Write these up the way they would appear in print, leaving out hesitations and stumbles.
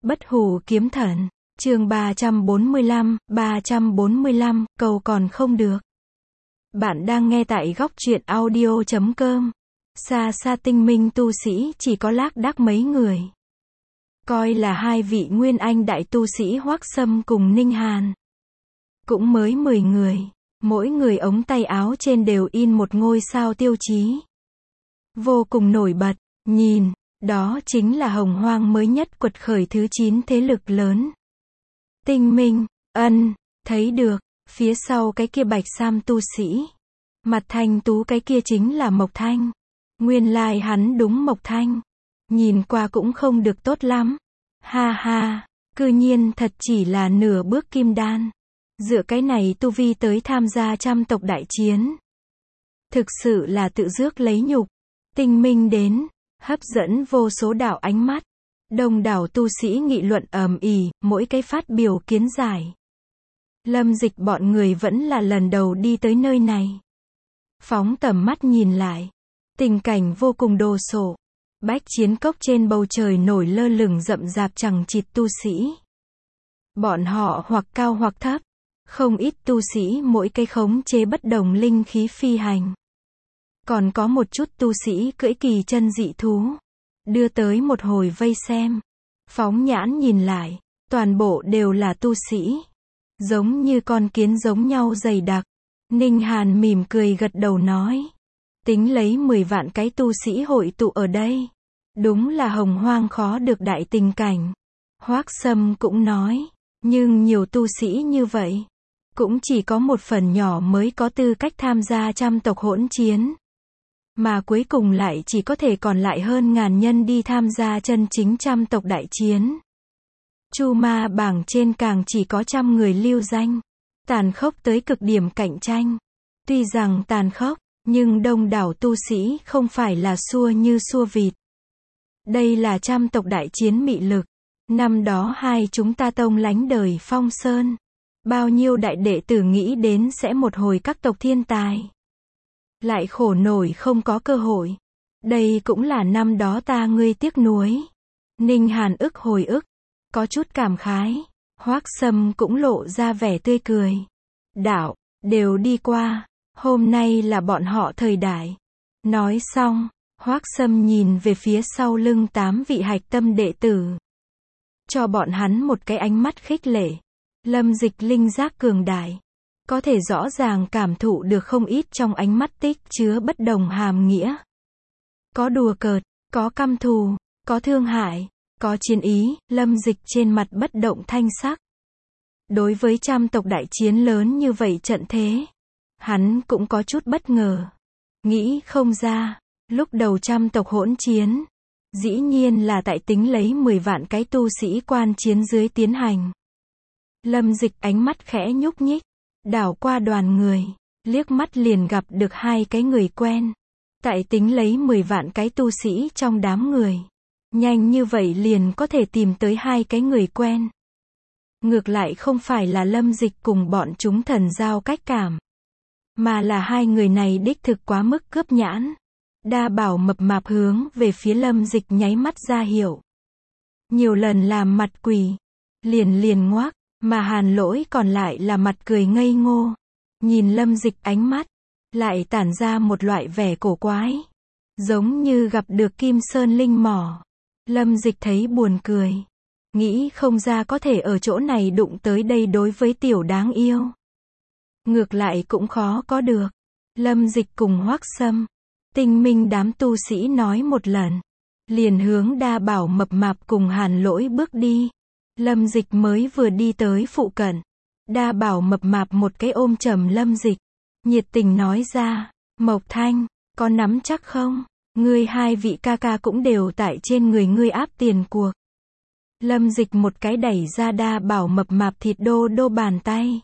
Bất hủ kiếm thần, chương 345, cầu còn không được. Bạn đang nghe tại góc truyện audio.com. Xa xa tinh minh tu sĩ chỉ có lác đác mấy người. Coi là hai vị nguyên anh đại tu sĩ Hoắc Sâm cùng Ninh Hàn. Cũng mới 10 người, mỗi người ống tay áo trên đều in một ngôi sao tiêu chí. Vô cùng nổi bật, nhìn, đó chính là Hồng Hoang mới nhất quật khởi thứ 9 thế lực lớn. Tinh minh, thấy được, phía sau cái kia bạch sam tu sĩ. Mặt thanh tú cái kia chính là Mộc Thanh. Nguyên lai hắn đúng Mộc Thanh. Nhìn qua cũng không được tốt lắm. Ha ha, cư nhiên thật chỉ là nửa bước kim đan. Dựa cái này tu vi tới tham gia trăm tộc đại chiến. Thực sự là tự rước lấy nhục. Tinh minh đến, hấp dẫn vô số đạo ánh mắt. Đông đảo tu sĩ nghị luận ầm ĩ, mỗi cái phát biểu kiến giải. Lâm Dịch bọn người vẫn là lần đầu đi tới nơi này. Phóng tầm mắt nhìn lại, tình cảnh vô cùng đồ sộ. Bách chiến cốc trên bầu trời nổi lơ lửng rậm rạp chằng chịt tu sĩ. Bọn họ hoặc cao hoặc thấp, không ít tu sĩ mỗi cái khống chế bất đồng linh khí phi hành. Còn có một chút tu sĩ cưỡi kỳ chân dị thú, đưa tới một hồi vây xem. Phóng nhãn nhìn lại, toàn bộ đều là tu sĩ, giống như con kiến giống nhau dày đặc. Ninh Hàn mỉm cười gật đầu nói, tính lấy 10 vạn cái tu sĩ hội tụ ở đây, đúng là hồng hoang khó được đại tình cảnh. Hoắc Sâm cũng nói, nhưng nhiều tu sĩ như vậy, cũng chỉ có một phần nhỏ mới có tư cách tham gia trăm tộc hỗn chiến. Mà cuối cùng lại chỉ có thể còn lại hơn ngàn nhân đi tham gia chân chính trăm tộc đại chiến. Chu ma bảng trên càng chỉ có 100 người lưu danh. Tàn khốc tới cực điểm cạnh tranh. Tuy rằng tàn khốc, nhưng đông đảo tu sĩ không phải là xua như xua vịt. Đây là trăm tộc đại chiến mị lực. Năm đó hai chúng ta tông lánh đời Phong Sơn. Bao nhiêu đại đệ tử nghĩ đến sẽ một hồi các tộc thiên tài. Lại khổ nổi không có cơ hội. Đây cũng là năm đó ta ngươi tiếc nuối. Ninh Hàn hồi ức, có chút cảm khái. Hoắc Sâm cũng lộ ra vẻ tươi cười. Đạo, đều đi qua, hôm nay là bọn họ thời đại. Nói xong, Hoắc Sâm nhìn về phía sau lưng 8 vị hạch tâm đệ tử. Cho bọn hắn một cái ánh mắt khích lệ. Lâm Dịch linh giác cường đại. Có thể rõ ràng cảm thụ được không ít trong ánh mắt tích chứa bất đồng hàm nghĩa. Có đùa cợt, có căm thù, có thương hại, có chiến ý. Lâm Dịch trên mặt bất động thanh sắc. Đối với trăm tộc đại chiến lớn như vậy trận thế, hắn cũng có chút bất ngờ. Nghĩ không ra, lúc đầu trăm tộc hỗn chiến, dĩ nhiên là tại tính lấy 10 vạn cái tu sĩ quan chiến dưới tiến hành. Lâm Dịch ánh mắt khẽ nhúc nhích, đảo qua đoàn người, liếc mắt liền gặp được hai cái người quen. Tại tính lấy 10 vạn cái tu sĩ trong đám người, nhanh như vậy liền có thể tìm tới hai cái người quen. Ngược lại không phải là Lâm Dịch cùng bọn chúng thần giao cách cảm, mà là hai người này đích thực quá mức cướp nhãn. Đa Bảo mập mạp hướng về phía Lâm Dịch nháy mắt ra hiệu. Nhiều lần làm mặt quỷ, liền ngoác, mà Hàn Lỗi còn lại là mặt cười ngây ngô. Nhìn Lâm Dịch ánh mắt, lại tản ra một loại vẻ cổ quái, giống như gặp được Kim Sơn linh mỏ. Lâm Dịch thấy buồn cười. Nghĩ không ra có thể ở chỗ này đụng tới đây đối với tiểu đáng yêu. Ngược lại cũng khó có được. Lâm Dịch cùng Hoắc Sâm, tinh minh đám tu sĩ nói một lần. Liền hướng Đa Bảo mập mạp cùng Hàn Lỗi bước đi. Lâm Dịch mới vừa đi tới phụ cận. Đa Bảo mập mạp một cái ôm chầm Lâm Dịch. Nhiệt tình nói ra, Mộc Thanh, có nắm chắc không? Ngươi hai vị ca ca cũng đều tại trên người ngươi áp tiền cuộc. Lâm Dịch một cái đẩy ra Đa Bảo mập mạp thịt đô đô bàn tay.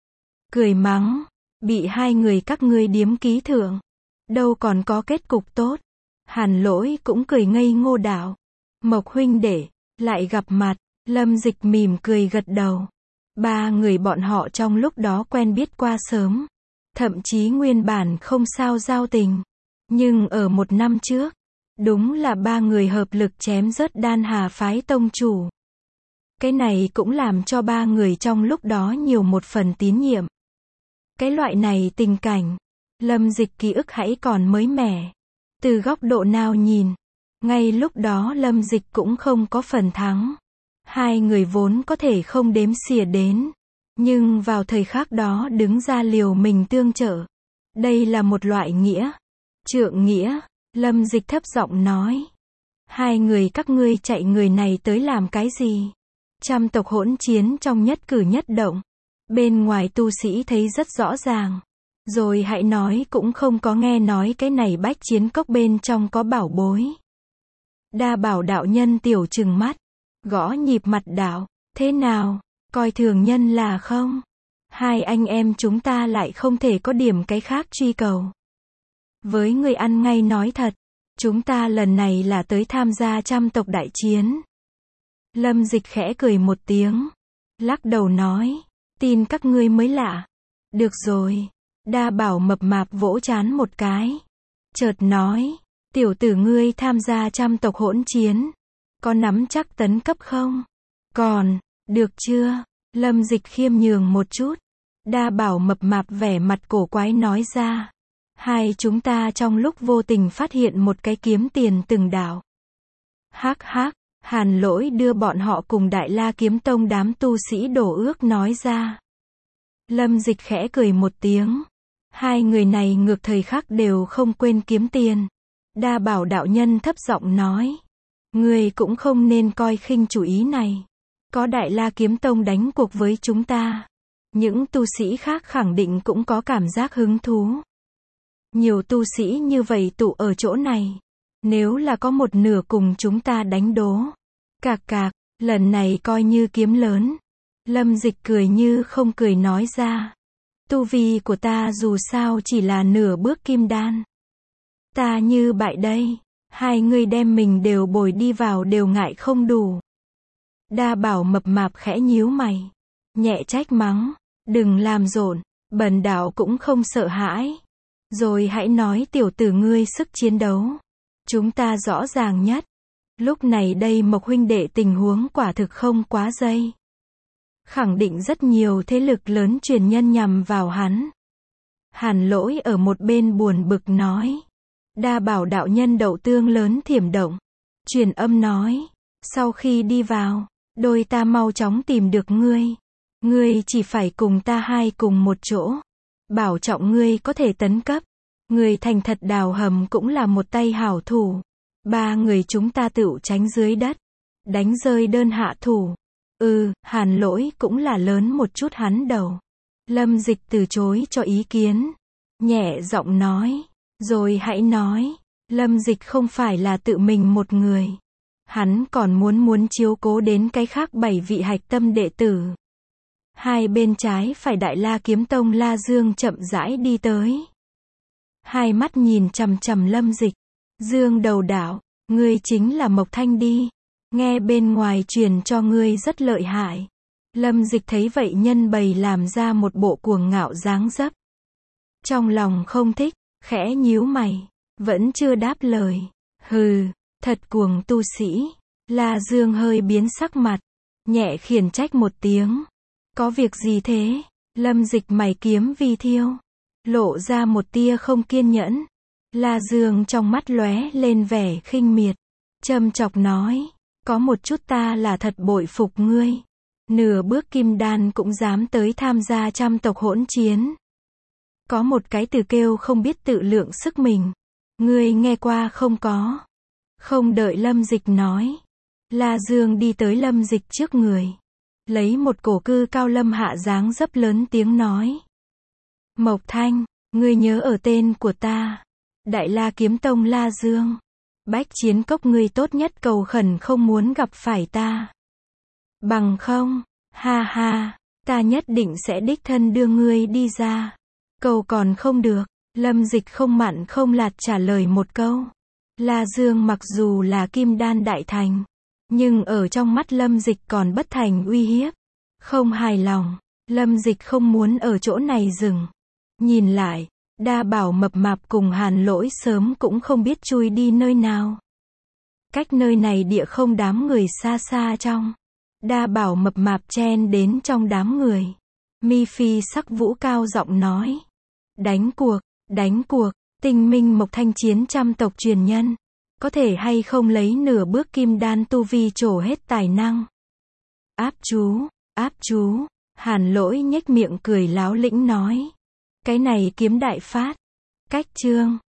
Cười mắng, bị hai người các ngươi điếm ký thưởng. Đâu còn có kết cục tốt. Hàn Lỗi cũng cười ngây ngô đạo. Mộc huynh đệ, lại gặp mặt. Lâm Dịch mỉm cười gật đầu. Ba người bọn họ trong lúc đó quen biết qua sớm. Thậm chí nguyên bản không sao giao tình. Nhưng ở một năm trước, đúng là ba người hợp lực chém rớt Đan Hà phái tông chủ. Cái này cũng làm cho ba người trong lúc đó nhiều một phần tín nhiệm. Cái loại này tình cảnh, Lâm Dịch ký ức hãy còn mới mẻ. Từ góc độ nào nhìn, ngay lúc đó Lâm Dịch cũng không có phần thắng. Hai người vốn có thể không đếm xỉa đến, nhưng vào thời khắc đó đứng ra liều mình tương trợ. Đây là một loại nghĩa. Trượng nghĩa, Lâm Dịch thấp giọng nói. Hai người các ngươi chạy người này tới làm cái gì? Trăm tộc hỗn chiến trong nhất cử nhất động. Bên ngoài tu sĩ thấy rất rõ ràng. Rồi hãy nói cũng không có nghe nói cái này bách chiến cốc bên trong có bảo bối. Đa Bảo đạo nhân tiểu trừng mắt, gõ nhịp mặt đạo, thế nào, coi thường nhân là không? Hai anh em chúng ta lại không thể có điểm cái khác truy cầu. Với người ăn ngay nói thật, chúng ta lần này là tới tham gia trăm tộc đại chiến. Lâm Dịch khẽ cười một tiếng, lắc đầu nói, tin các ngươi mới lạ. Được rồi, Đa Bảo mập mạp vỗ trán một cái. Chợt nói, tiểu tử ngươi tham gia trăm tộc hỗn chiến, có nắm chắc tấn cấp không? Còn, được chưa? Lâm Dịch khiêm nhường một chút. Đa Bảo mập mạp vẻ mặt cổ quái nói ra. Hai chúng ta trong lúc vô tình phát hiện một cái kiếm tiền từng đảo. Hắc hắc, Hàn Lỗi đưa bọn họ cùng Đại La Kiếm Tông đám tu sĩ đổ ước nói ra. Lâm Dịch khẽ cười một tiếng. Hai người này ngược thời khắc đều không quên kiếm tiền. Đa Bảo đạo nhân thấp giọng nói. Người cũng không nên coi khinh chủ ý này. Có Đại La Kiếm Tông đánh cuộc với chúng ta. Những tu sĩ khác khẳng định cũng có cảm giác hứng thú. Nhiều tu sĩ như vậy tụ ở chỗ này. Nếu là có một nửa cùng chúng ta đánh đố. Cạc cạc, lần này coi như kiếm lớn. Lâm Dịch cười như không cười nói ra. Tu vi của ta dù sao chỉ là nửa bước kim đan. Ta như bại đây. Hai người đem mình đều bồi đi vào đều ngại không đủ. Đa Bảo mập mạp khẽ nhíu mày. Nhẹ trách mắng. Đừng làm rộn, bần đạo cũng không sợ hãi. Rồi hãy nói tiểu tử ngươi sức chiến đấu. Chúng ta rõ ràng nhất. Lúc này đây Mộc huynh đệ tình huống quả thực không quá dây. Khẳng định rất nhiều thế lực lớn truyền nhân nhằm vào hắn. Hàn Lỗi ở một bên buồn bực nói. Đa Bảo đạo nhân đậu tương lớn thiểm động. Truyền âm nói. Sau khi đi vào, đôi ta mau chóng tìm được ngươi. Ngươi chỉ phải cùng ta hai cùng một chỗ. Bảo trọng ngươi có thể tấn cấp. Người thành thật đào hầm cũng là một tay hảo thủ. Ba người chúng ta tựu tránh dưới đất. Đánh rơi đơn hạ thủ. Hàn Lỗi cũng là lớn một chút hắn đầu. Lâm Dịch từ chối cho ý kiến. Nhẹ giọng nói. Rồi hãy nói. Lâm Dịch không phải là tự mình một người. Hắn còn muốn chiếu cố đến cái khác 7 vị hạch tâm đệ tử. Hai bên trái phải Đại La Kiếm Tông La Dương chậm rãi đi tới. Hai mắt nhìn chằm chằm Lâm Dịch. Dương đầu đảo, ngươi chính là Mộc Thanh đi. Nghe bên ngoài truyền cho ngươi rất lợi hại. Lâm Dịch thấy vậy nhân bày làm ra một bộ cuồng ngạo dáng dấp. Trong lòng không thích, khẽ nhíu mày, vẫn chưa đáp lời. Hừ, thật cuồng tu sĩ. La Dương hơi biến sắc mặt, nhẹ khiển trách một tiếng. Có việc gì thế? Lâm Dịch mày kiếm vi thiêu, lộ ra một tia không kiên nhẫn. La Dương trong mắt lóe lên vẻ khinh miệt, châm chọc nói, có một chút ta là thật bội phục ngươi. Nửa bước kim đan cũng dám tới tham gia trăm tộc hỗn chiến. Có một cái từ kêu không biết tự lượng sức mình. Ngươi nghe qua không có? Không đợi Lâm Dịch nói, La Dương đi tới Lâm Dịch trước người. Lấy một cổ cư cao lâm hạ dáng dấp lớn tiếng nói. Mộc Thanh, ngươi nhớ ở tên của ta. Đại La Kiếm Tông La Dương. Bách chiến cốc ngươi tốt nhất cầu khẩn không muốn gặp phải ta. Bằng không, ha ha, ta nhất định sẽ đích thân đưa ngươi đi ra. Cầu còn không được. Lâm Dịch không mặn không lạt trả lời một câu. La Dương mặc dù là kim đan đại thành, nhưng ở trong mắt Lâm Dịch còn bất thành uy hiếp. Không hài lòng, Lâm Dịch không muốn ở chỗ này dừng. Nhìn lại, Đa Bảo mập mạp cùng Hàn Lỗi sớm cũng không biết chui đi nơi nào. Cách nơi này địa không đám người xa xa trong. Đa Bảo mập mạp chen đến trong đám người. Mi Phi sắc vũ cao giọng nói. Đánh cuộc, Tinh Minh Mộc Thanh chiến trăm tộc truyền nhân. Có thể hay không lấy nửa bước kim đan tu vi trổ hết tài năng. Áp chú, Hàn Lỗi nhếch miệng cười láo lĩnh nói. Cái này kiếm đại phát. Cách chương.